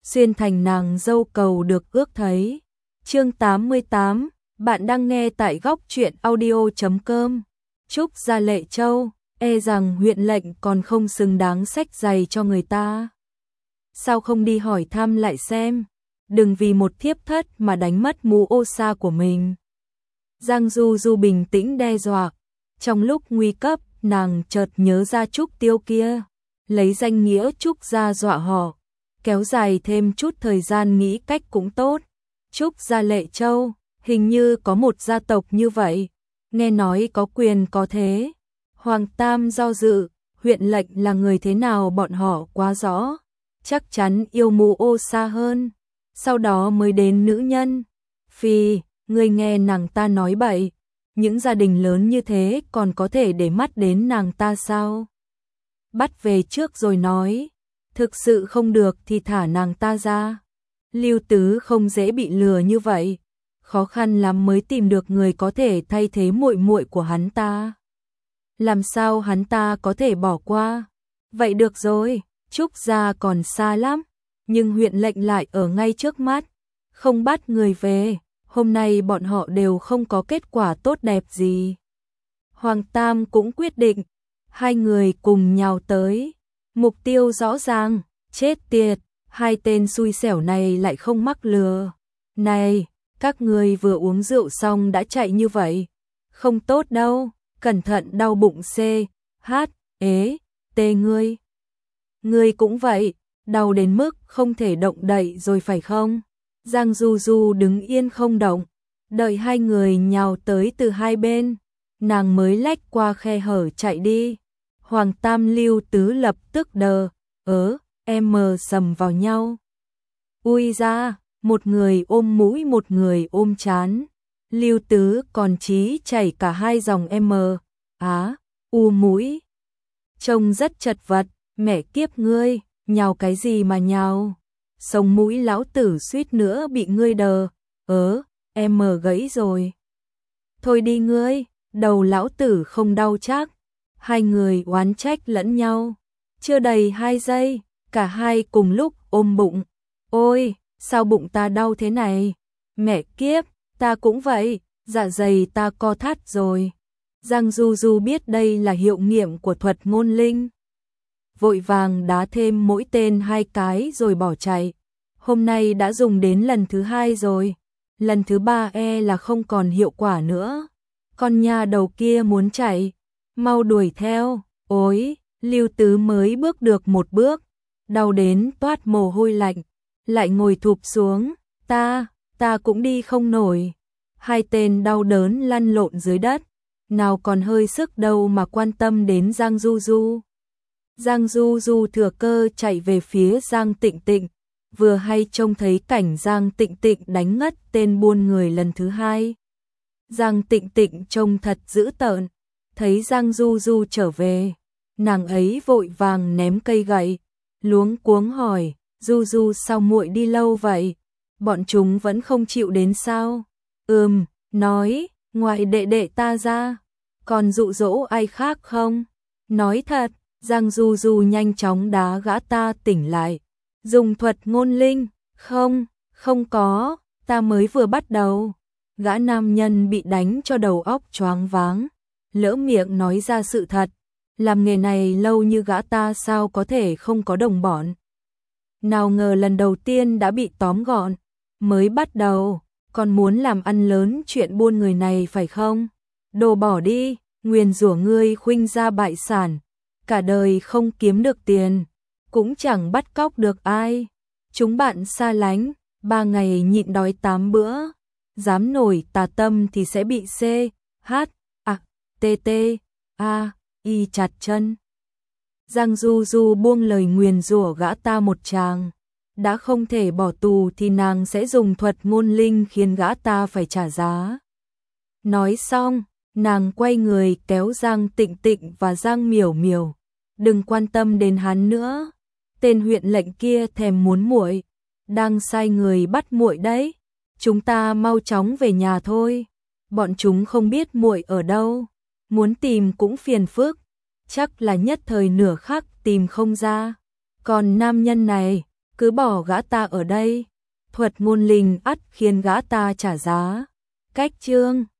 xuyên thành nàng dâu cầu được ước thấy. Chương 88, bạn đang nghe tại góc truyện audio.com. Trúc Gia Lệ Châu, e rằng huyện lệnh còn không xứng đáng xách giày cho người ta. Sao không đi hỏi thăm lại xem, đừng vì một thiếp thất mà đánh mất mũ ô sa của mình. Giang Du Du bình tĩnh đe dọa, trong lúc nguy cấp, nàng chợt nhớ ra Trúc Tiêu kia, lấy danh nghĩa Trúc gia dọa họ, kéo dài thêm chút thời gian nghĩ cách cũng tốt. Trúc Gia Lệ Châu, hình như có một gia tộc như vậy, nghe nói có quyền có thế. Hoàng Tam do dự, huyện lệnh là người thế nào bọn họ quá rõ, chắc chắn yêu mũ ô sa hơn, sau đó mới đến nữ nhân. Phi, người nghe nàng ta nói bậy, những gia đình lớn như thế còn có thể để mắt đến nàng ta sao? Bắt về trước rồi nói, thực sự không được thì thả nàng ta ra. Lưu Tứ không dễ bị lừa như vậy, khó khăn lắm mới tìm được người có thể thay thế muội muội của hắn ta. Làm sao hắn ta có thể bỏ qua? Vậy được rồi, Trúc gia còn xa lắm, nhưng huyện lệnh lại ở ngay trước mắt, không bắt người về, hôm nay bọn họ đều không có kết quả tốt đẹp gì. Hoàng Tam cũng quyết định, hai người cùng nhào tới, mục tiêu rõ ràng, chết tiệt, hai tên xui xẻo này lại không mắc lừa. Này, các người vừa uống rượu xong đã chạy như vậy, không tốt đâu, cẩn thận đau bụng C, H, ế, T ngươi. Ngươi cũng vậy, đau đến mức không thể động đậy rồi phải không? Giang Du Du đứng yên không động, đợi hai người nhào tới từ hai bên, nàng mới lách qua khe hở chạy đi. Hoàng Tam Lưu Tứ lập tức đờ, sầm vào nhau. Ui ra, một người ôm mũi một người ôm trán. Lưu Tứ còn chí chảy cả hai dòng u mũi. Trông rất chật vật, mẹ kiếp ngươi, nhào cái gì mà nhào? Sống mũi lão tử suýt nữa bị ngươi đờ, gãy rồi. Thôi đi ngươi, đầu lão tử không đau chắc. Hai người oán trách lẫn nhau. Chưa đầy 2 giây, cả hai cùng lúc ôm bụng. Ôi, sao bụng ta đau thế này? Mẹ kiếp, ta cũng vậy, dạ dày ta co thắt rồi. Giang Du Du biết đây là hiệu nghiệm của thuật ngôn linh, vội vàng đá thêm mỗi tên 2 cái rồi bỏ chạy. Hôm nay đã dùng đến lần thứ 2 rồi, lần thứ 3 là không còn hiệu quả nữa. Con nha đầu kia muốn chạy, mau đuổi theo. Ôi, Lưu Tứ mới bước được một bước, đau đến toát mồ hôi lạnh, lại ngồi thụp xuống. Ta cũng đi không nổi. Hai tên đau đớn lăn lộn dưới đất, nào còn hơi sức đâu mà quan tâm đến Giang Du Du. Giang Du Du thừa cơ chạy về phía Giang Tịnh Tịnh, vừa hay trông thấy cảnh Giang Tịnh Tịnh đánh ngất tên buôn người lần thứ 2. Giang Tịnh Tịnh trông thật dữ tợn, thấy Giang Du Du trở về, nàng ấy vội vàng ném cây gậy, luống cuống hỏi, Du Du sao muội đi lâu vậy? Bọn chúng vẫn không chịu đến sao? Nói, ngoại đệ đệ ta ra, còn dụ dỗ ai khác không? Nói thật. Giang Du Du nhanh chóng đá gã ta tỉnh lại, dùng thuật ngôn linh, không có, ta mới vừa bắt đầu. Gã nam nhân bị đánh cho đầu óc choáng váng, lỡ miệng nói ra sự thật, làm nghề này lâu như gã ta sao có thể không có đồng bọn. Nào ngờ lần đầu tiên đã bị tóm gọn, mới bắt đầu, còn muốn làm ăn lớn chuyện buôn người này phải không? Đồ bỏ đi, nguyền rủa ngươi khuynh gia bại sản, cả đời không kiếm được tiền, cũng chẳng bắt cóc được ai. Chúng bạn xa lánh, 3 ngày nhịn đói 8 bữa, dám nổi tà tâm thì sẽ bị C, H, T, I chặt chân. Giang Du Du buông lời nguyền rủa gã ta một tràng, đã không thể bỏ tù thì nàng sẽ dùng thuật ngôn linh khiến gã ta phải trả giá. Nói xong, nàng quay người kéo Giang Tịnh Tịnh và Giang Miểu Miểu, đừng quan tâm đến hắn nữa, tên huyện lệnh kia thèm muốn muội, đang sai người bắt muội đấy, chúng ta mau chóng về nhà thôi, bọn chúng không biết muội ở đâu, muốn tìm cũng phiền phức, chắc là nhất thời nửa khắc tìm không ra. Còn nam nhân này, cứ bỏ gã ta ở đây, thuật môn linh ắt khiến gã ta trả giá. Cách chương